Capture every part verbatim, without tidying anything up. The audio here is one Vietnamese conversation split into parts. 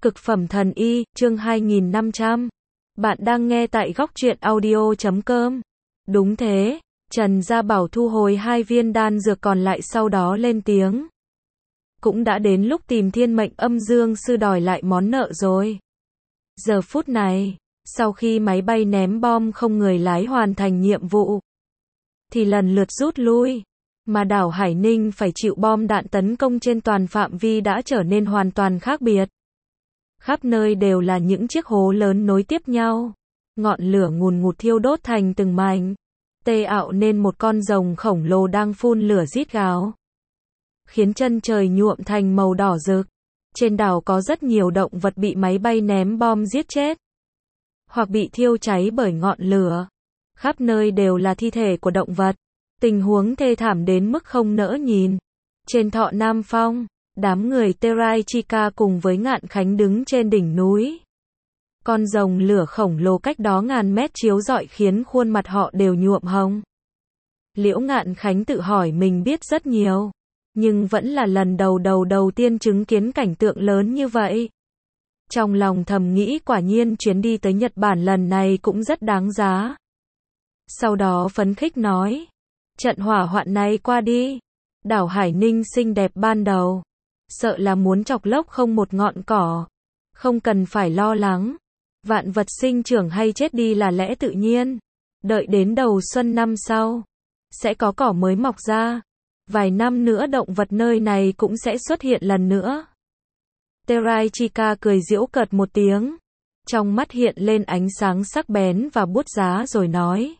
Cực phẩm thần y, chương hai nghìn năm trăm. Bạn đang nghe tại góc truyện audio chấm com. Đúng thế, Trần Gia Bảo thu hồi hai viên đan dược còn lại sau đó lên tiếng. Cũng đã đến lúc tìm Thiên Mệnh Âm Dương Sư đòi lại món nợ rồi. Giờ phút này, sau khi máy bay ném bom không người lái hoàn thành nhiệm vụ, thì lần lượt rút lui, mà đảo Hải Ninh phải chịu bom đạn tấn công trên toàn phạm vi đã trở nên hoàn toàn khác biệt. Khắp nơi đều là những chiếc hố lớn nối tiếp nhau, ngọn lửa ngùn ngụt thiêu đốt thành từng mảnh, tê ạo nên một con rồng khổng lồ đang phun lửa rít gào, khiến chân trời nhuộm thành màu đỏ rực. Trên đảo có rất nhiều động vật bị máy bay ném bom giết chết, hoặc bị thiêu cháy bởi ngọn lửa. Khắp nơi đều là thi thể của động vật, tình huống thê thảm đến mức không nỡ nhìn. Trên Thọ Nam Phong, đám người Teraichika cùng với Ngạn Khánh đứng trên đỉnh núi. Con rồng lửa khổng lồ cách đó ngàn mét chiếu rọi khiến khuôn mặt họ đều nhuộm hồng. Liễu Ngạn Khánh tự hỏi mình biết rất nhiều, nhưng vẫn là lần đầu đầu đầu tiên chứng kiến cảnh tượng lớn như vậy. Trong lòng thầm nghĩ quả nhiên chuyến đi tới Nhật Bản lần này cũng rất đáng giá. Sau đó phấn khích nói, trận hỏa hoạn này qua đi, đảo Hải Ninh xinh đẹp ban đầu, sợ là muốn chọc lốc không một ngọn cỏ. Không cần phải lo lắng, vạn vật sinh trưởng hay chết đi là lẽ tự nhiên. Đợi đến đầu xuân năm sau, sẽ có cỏ mới mọc ra. Vài năm nữa động vật nơi này cũng sẽ xuất hiện lần nữa. Teraichika cười giễu cợt một tiếng, trong mắt hiện lên ánh sáng sắc bén và buốt giá rồi nói.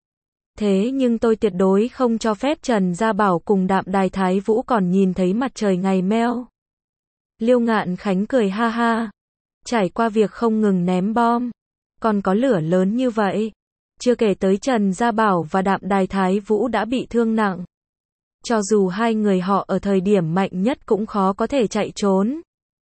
Thế nhưng tôi tuyệt đối không cho phép Trần Gia Bảo cùng Đạm Đài Thái Vũ còn nhìn thấy mặt trời ngày meo. Liêu Ngạn Khánh cười ha ha. Trải qua việc không ngừng ném bom, còn có lửa lớn như vậy, chưa kể tới Trần Gia Bảo và Đạm Đài Thái Vũ đã bị thương nặng. Cho dù hai người họ ở thời điểm mạnh nhất cũng khó có thể chạy trốn.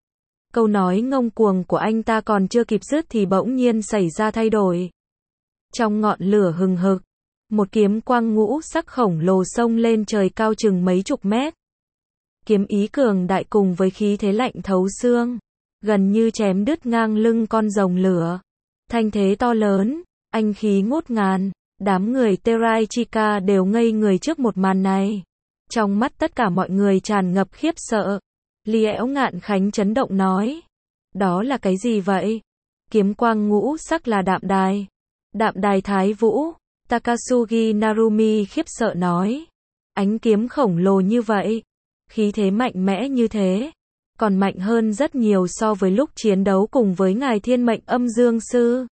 Câu nói ngông cuồng của anh ta còn chưa kịp dứt thì bỗng nhiên xảy ra thay đổi. Trong ngọn lửa hừng hực, một kiếm quang ngũ sắc khổng lồ xông lên trời cao chừng mấy chục mét. Kiếm ý cường đại cùng với khí thế lạnh thấu xương, gần như chém đứt ngang lưng con rồng lửa. Thanh thế to lớn, anh khí ngút ngàn, đám người Teraichika đều ngây người trước một màn này. Trong mắt tất cả mọi người tràn ngập khiếp sợ. Liễu Ngạn Khánh chấn động nói, đó là cái gì vậy? Kiếm quang ngũ sắc là Đạm Đài. Đạm Đài Thái Vũ. Takasugi Narumi khiếp sợ nói, ánh kiếm khổng lồ như vậy, khí thế mạnh mẽ như thế, còn mạnh hơn rất nhiều so với lúc chiến đấu cùng với ngài Thiên Mệnh Âm Dương Sư.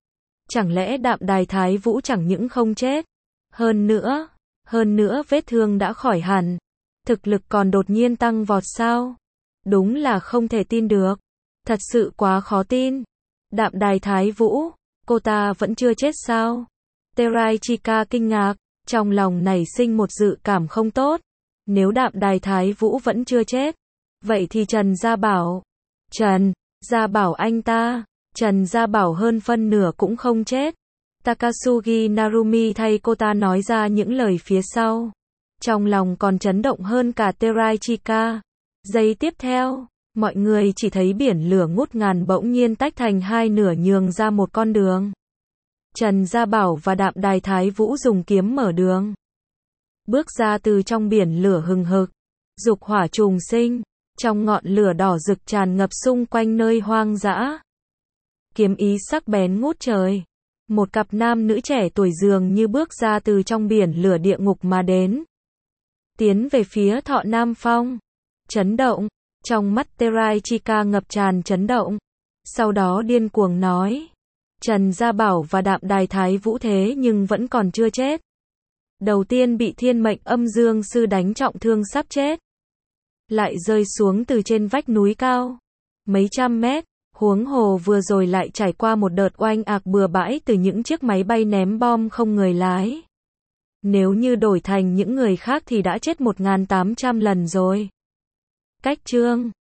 Chẳng lẽ Đạm Đài Thái Vũ chẳng những không chết, hơn nữa, hơn nữa vết thương đã khỏi hẳn, thực lực còn đột nhiên tăng vọt sao? Đúng là không thể tin được, thật sự quá khó tin. Đạm Đài Thái Vũ, cô ta vẫn chưa chết sao? Teraichika kinh ngạc, trong lòng nảy sinh một dự cảm không tốt. Nếu Đạm Đài Thái Vũ vẫn chưa chết, vậy thì Trần Gia Bảo, Trần Gia Bảo anh ta, Trần Gia Bảo hơn phân nửa cũng không chết. Takasugi Narumi thay cô ta nói ra những lời phía sau. Trong lòng còn chấn động hơn cả Teraichika. Giây tiếp theo, mọi người chỉ thấy biển lửa ngút ngàn bỗng nhiên tách thành hai nửa nhường ra một con đường. Trần Gia Bảo và Đạm Đài Thái Vũ dùng kiếm mở đường, bước ra từ trong biển lửa hừng hực, dục hỏa trùng sinh, trong ngọn lửa đỏ rực tràn ngập xung quanh nơi hoang dã. Kiếm ý sắc bén ngút trời, một cặp nam nữ trẻ tuổi dường như bước ra từ trong biển lửa địa ngục mà đến, tiến về phía Thọ Nam Phong. Chấn động, trong mắt Teraichika ngập tràn chấn động, sau đó điên cuồng nói. Trần Gia Bảo và Đạm Đài Thái Vũ thế nhưng vẫn còn chưa chết. Đầu tiên bị Thiên Mệnh Âm Dương Sư đánh trọng thương sắp chết, lại rơi xuống từ trên vách núi cao mấy trăm mét, huống hồ vừa rồi lại trải qua một đợt oanh ạc bừa bãi từ những chiếc máy bay ném bom không người lái. Nếu như đổi thành những người khác thì đã chết một nghìn tám trăm lần rồi. Cách chương